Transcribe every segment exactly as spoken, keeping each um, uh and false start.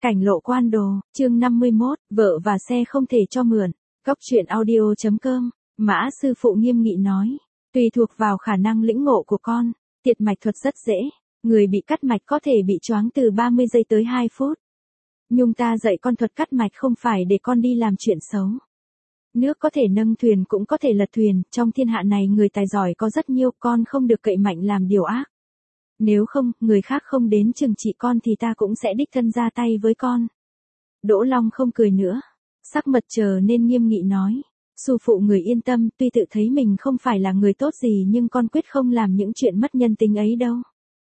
Cảnh lộ quan đồ, chương năm mươi mốt, vợ và xe không thể cho mượn. Góc truyện audio chấm com, Mã sư phụ nghiêm nghị nói. Tùy thuộc vào khả năng lĩnh ngộ của con, tiệt mạch thuật rất dễ. Người bị cắt mạch có thể bị choáng từ ba mươi giây tới hai phút. Nhưng ta dạy con thuật cắt mạch không phải để con đi làm chuyện xấu. Nước có thể nâng thuyền cũng có thể lật thuyền, trong thiên hạ này người tài giỏi có rất nhiều, con không được cậy mạnh làm điều ác. Nếu không, người khác không đến trừng trị con thì ta cũng sẽ đích thân ra tay với con. Đỗ Long không cười nữa. Sắc mặt trở nên nghiêm nghị nói. Sư phụ người yên tâm, tuy tự thấy mình không phải là người tốt gì nhưng con quyết không làm những chuyện mất nhân tính ấy đâu.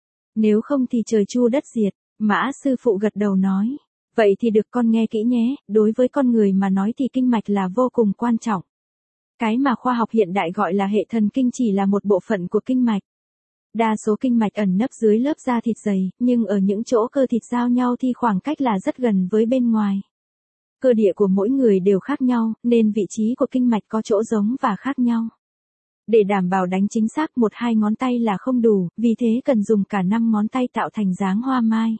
Nếu không thì trời chu đất diệt. Mã sư phụ gật đầu nói. Vậy thì được, con nghe kỹ nhé, đối với con người mà nói thì kinh mạch là vô cùng quan trọng. Cái mà khoa học hiện đại gọi là hệ thần kinh chỉ là một bộ phận của kinh mạch. Đa số kinh mạch ẩn nấp dưới lớp da thịt dày, nhưng ở những chỗ cơ thịt giao nhau thì khoảng cách là rất gần với bên ngoài. Cơ địa của mỗi người đều khác nhau, nên vị trí của kinh mạch có chỗ giống và khác nhau. Để đảm bảo đánh chính xác một hai ngón tay là không đủ, vì thế cần dùng cả năm ngón tay tạo thành dáng hoa mai.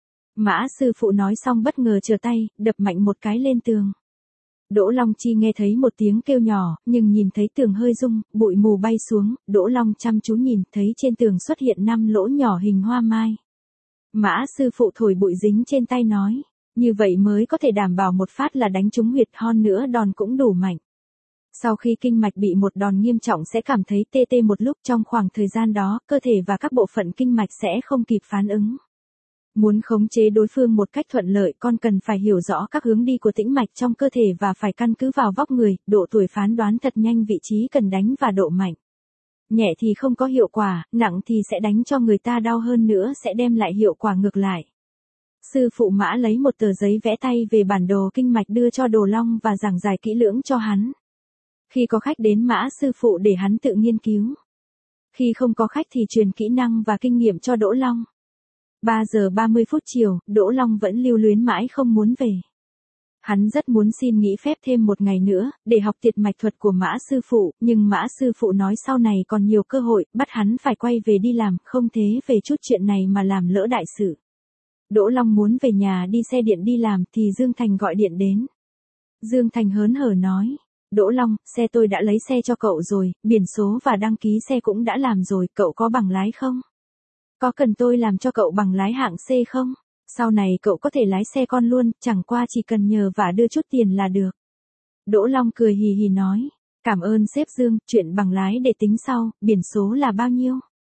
Mã sư phụ nói xong bất ngờ trở tay, đập mạnh một cái lên tường. Đỗ Long Chi nghe thấy một tiếng kêu nhỏ, nhưng nhìn thấy tường hơi rung, bụi mù bay xuống, Đỗ Long chăm chú nhìn thấy trên tường xuất hiện năm lỗ nhỏ hình hoa mai. Mã sư phụ thổi bụi dính trên tay nói, như vậy mới có thể đảm bảo một phát là đánh trúng huyệt, hơn nữa đòn cũng đủ mạnh. Sau khi kinh mạch bị một đòn nghiêm trọng sẽ cảm thấy tê tê một lúc, trong khoảng thời gian đó, cơ thể và các bộ phận kinh mạch sẽ không kịp phản ứng. Muốn khống chế đối phương một cách thuận lợi, con cần phải hiểu rõ các hướng đi của tĩnh mạch trong cơ thể và phải căn cứ vào vóc người, độ tuổi phán đoán thật nhanh vị trí cần đánh và độ mạnh. Nhẹ thì không có hiệu quả, nặng thì sẽ đánh cho người ta đau hơn nữa, sẽ đem lại hiệu quả ngược lại. Sư phụ Mã lấy một tờ giấy vẽ tay về bản đồ kinh mạch đưa cho Đồ Long và giảng giải kỹ lưỡng cho hắn. Khi có khách đến Mã sư phụ để hắn tự nghiên cứu. Khi không có khách thì truyền kỹ năng và kinh nghiệm cho Đỗ Long. ba giờ ba mươi phút chiều, Đỗ Long vẫn lưu luyến mãi không muốn về. Hắn rất muốn xin nghỉ phép thêm một ngày nữa, để học tiệt mạch thuật của Mã sư phụ, nhưng Mã sư phụ nói sau này còn nhiều cơ hội, bắt hắn phải quay về đi làm, không thế về chút chuyện này mà làm lỡ đại sự. Đỗ Long muốn về nhà đi xe điện đi làm thì Dương Thành gọi điện đến. Dương Thành hớn hở nói, Đỗ Long, xe tôi đã lấy xe cho cậu rồi, biển số và đăng ký xe cũng đã làm rồi, cậu có bằng lái không? Có cần tôi làm cho cậu bằng lái hạng C không? Sau này cậu có thể lái xe con luôn, chẳng qua chỉ cần nhờ và đưa chút tiền là được. Đỗ Long cười hì hì nói, cảm ơn sếp Dương, chuyện bằng lái để tính sau, biển số là bao nhiêu?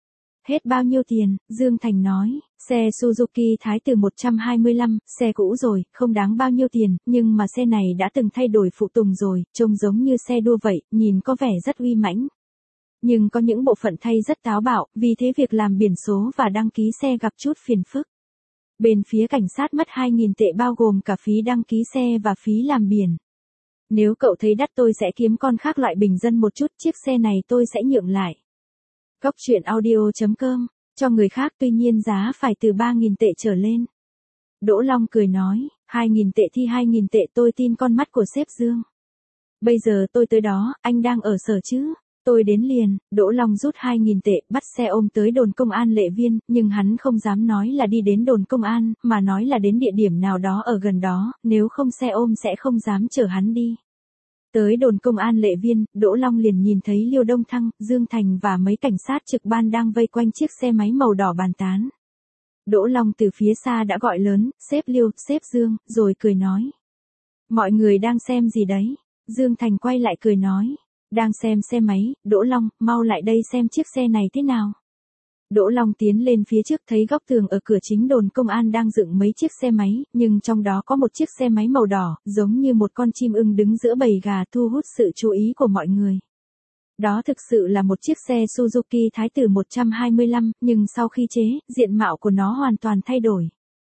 Hết bao nhiêu tiền? Dương Thành nói, xe Suzuki Thái Tử một trăm hai mươi lăm, xe cũ rồi, không đáng bao nhiêu tiền, nhưng mà xe này đã từng thay đổi phụ tùng rồi, trông giống như xe đua vậy, nhìn có vẻ rất uy mãnh. Nhưng có những bộ phận thay rất táo bạo, vì thế việc làm biển số và đăng ký xe gặp chút phiền phức. Bên phía cảnh sát mất hai nghìn tệ bao gồm cả phí đăng ký xe và phí làm biển. Nếu cậu thấy đắt tôi sẽ kiếm con khác loại bình dân một chút, chiếc xe này tôi sẽ nhượng lại. Góc truyện audio chấm com, cho người khác tuy nhiên giá phải từ ba nghìn tệ trở lên. Đỗ Long cười nói, hai nghìn tệ thì hai nghìn tệ, tôi tin con mắt của sếp Dương. Bây giờ tôi tới đó, anh đang ở sở chứ? Tôi đến liền. Đỗ Long rút hai nghìn tệ, bắt xe ôm tới đồn công an Lệ Viên, nhưng hắn không dám nói là đi đến đồn công an, mà nói là đến địa điểm nào đó ở gần đó, nếu không xe ôm sẽ không dám chở hắn đi. Tới đồn công an Lệ Viên, Đỗ Long liền nhìn thấy Liêu Đông Thăng, Dương Thành và mấy cảnh sát trực ban đang vây quanh chiếc xe máy màu đỏ bàn tán. Đỗ Long từ phía xa đã gọi lớn, sếp Liêu, sếp Dương, rồi cười nói. Mọi người đang xem gì đấy? Dương Thành quay lại cười nói. Đang xem xe máy. Đỗ Long, mau lại đây xem chiếc xe này thế nào. Đỗ Long tiến lên phía trước thấy góc tường ở cửa chính đồn công an đang dựng mấy chiếc xe máy, nhưng trong đó có một chiếc xe máy màu đỏ, giống như một con chim ưng đứng giữa bầy gà thu hút sự chú ý của mọi người. Đó thực sự là một chiếc xe Suzuki Thái Tử một trăm hai mươi lăm, nhưng sau khi chế, diện mạo của nó hoàn toàn thay đổi.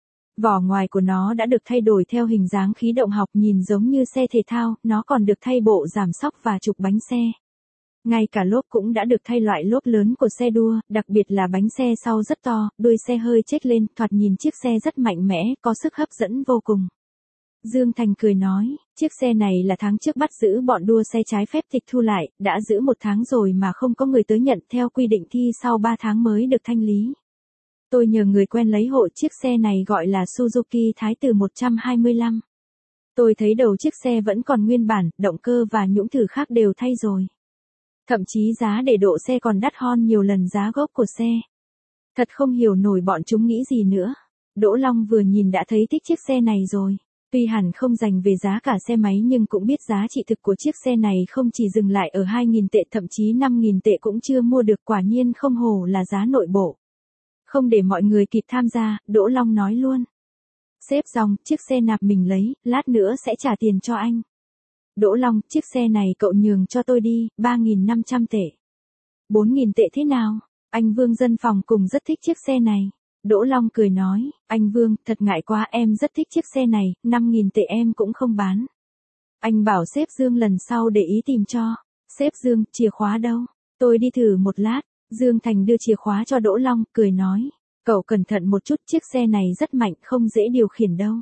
Vỏ ngoài của nó đã được thay đổi theo hình dáng khí động học, nhìn giống như xe thể thao, nó còn được thay bộ giảm xóc và trục bánh xe. Ngay cả lốp cũng đã được thay loại lốp lớn của xe đua, đặc biệt là bánh xe sau rất to, đuôi xe hơi chếch lên, thoạt nhìn chiếc xe rất mạnh mẽ, có sức hấp dẫn vô cùng. Dương Thành cười nói, chiếc xe này là tháng trước bắt giữ bọn đua xe trái phép tịch thu lại, đã giữ một tháng rồi mà không có người tới nhận, theo quy định thi sau ba tháng mới được thanh lý. Tôi nhờ người quen lấy hộ chiếc xe này gọi là Suzuki Thái Tử một trăm hai mươi lăm. Tôi thấy đầu chiếc xe vẫn còn nguyên bản, động cơ và những thứ khác đều thay rồi. Thậm chí giá để độ xe còn đắt hơn nhiều lần giá gốc của xe. Thật không hiểu nổi bọn chúng nghĩ gì nữa. Đỗ Long vừa nhìn đã thấy thích chiếc xe này rồi. Tuy hẳn không dành về giá cả xe máy nhưng cũng biết giá trị thực của chiếc xe này không chỉ dừng lại ở hai nghìn tệ thậm chí năm nghìn tệ cũng chưa mua được, quả nhiên không hổ là giá nội bộ. Không để mọi người kịp tham gia, Đỗ Long nói luôn. Xếp dòng, chiếc xe nạp mình lấy, lát nữa sẽ trả tiền cho anh. Đỗ Long, chiếc xe này cậu nhường cho tôi đi, ba nghìn năm trăm tệ. bốn nghìn tệ thế nào? Anh Vương dân phòng cùng rất thích chiếc xe này. Đỗ Long cười nói, anh Vương, thật ngại quá, em rất thích chiếc xe này, năm nghìn tệ em cũng không bán. Anh bảo sếp Dương lần sau để ý tìm cho. Sếp Dương, chìa khóa đâu? Tôi đi thử một lát. Dương Thành đưa chìa khóa cho Đỗ Long, cười nói, cậu cẩn thận một chút, chiếc xe này rất mạnh, không dễ điều khiển đâu.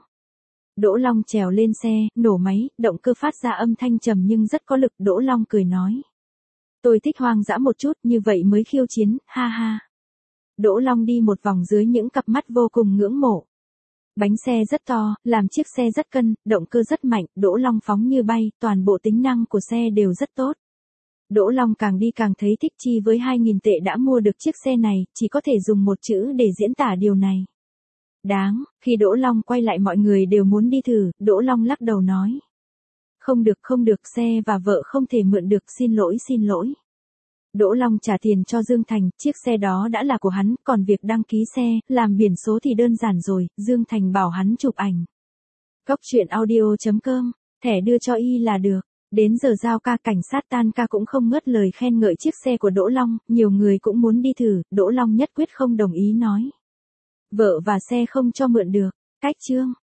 Đỗ Long trèo lên xe, nổ máy, động cơ phát ra âm thanh trầm nhưng rất có lực. Đỗ Long cười nói, tôi thích hoang dã một chút, như vậy mới khiêu chiến, ha ha. Đỗ Long đi một vòng dưới những cặp mắt vô cùng ngưỡng mộ. Bánh xe rất to, làm chiếc xe rất cân, động cơ rất mạnh, Đỗ Long phóng như bay, toàn bộ tính năng của xe đều rất tốt. Đỗ Long càng đi càng thấy thích, chi với hai nghìn tệ đã mua được chiếc xe này, chỉ có thể dùng một chữ để diễn tả điều này. Đáng. Khi Đỗ Long quay lại mọi người đều muốn đi thử, Đỗ Long lắc đầu nói. Không được không được, xe và vợ không thể mượn được, xin lỗi xin lỗi. Đỗ Long trả tiền cho Dương Thành, chiếc xe đó đã là của hắn, còn việc đăng ký xe, làm biển số thì đơn giản rồi, Dương Thành bảo hắn chụp ảnh. Góc truyện audio chấm com, thẻ đưa cho y là được. Đến giờ giao ca, cảnh sát tan ca cũng không ngớt lời khen ngợi chiếc xe của Đỗ Long, nhiều người cũng muốn đi thử, Đỗ Long nhất quyết không đồng ý nói. Vợ và xe không cho mượn được. Cách chương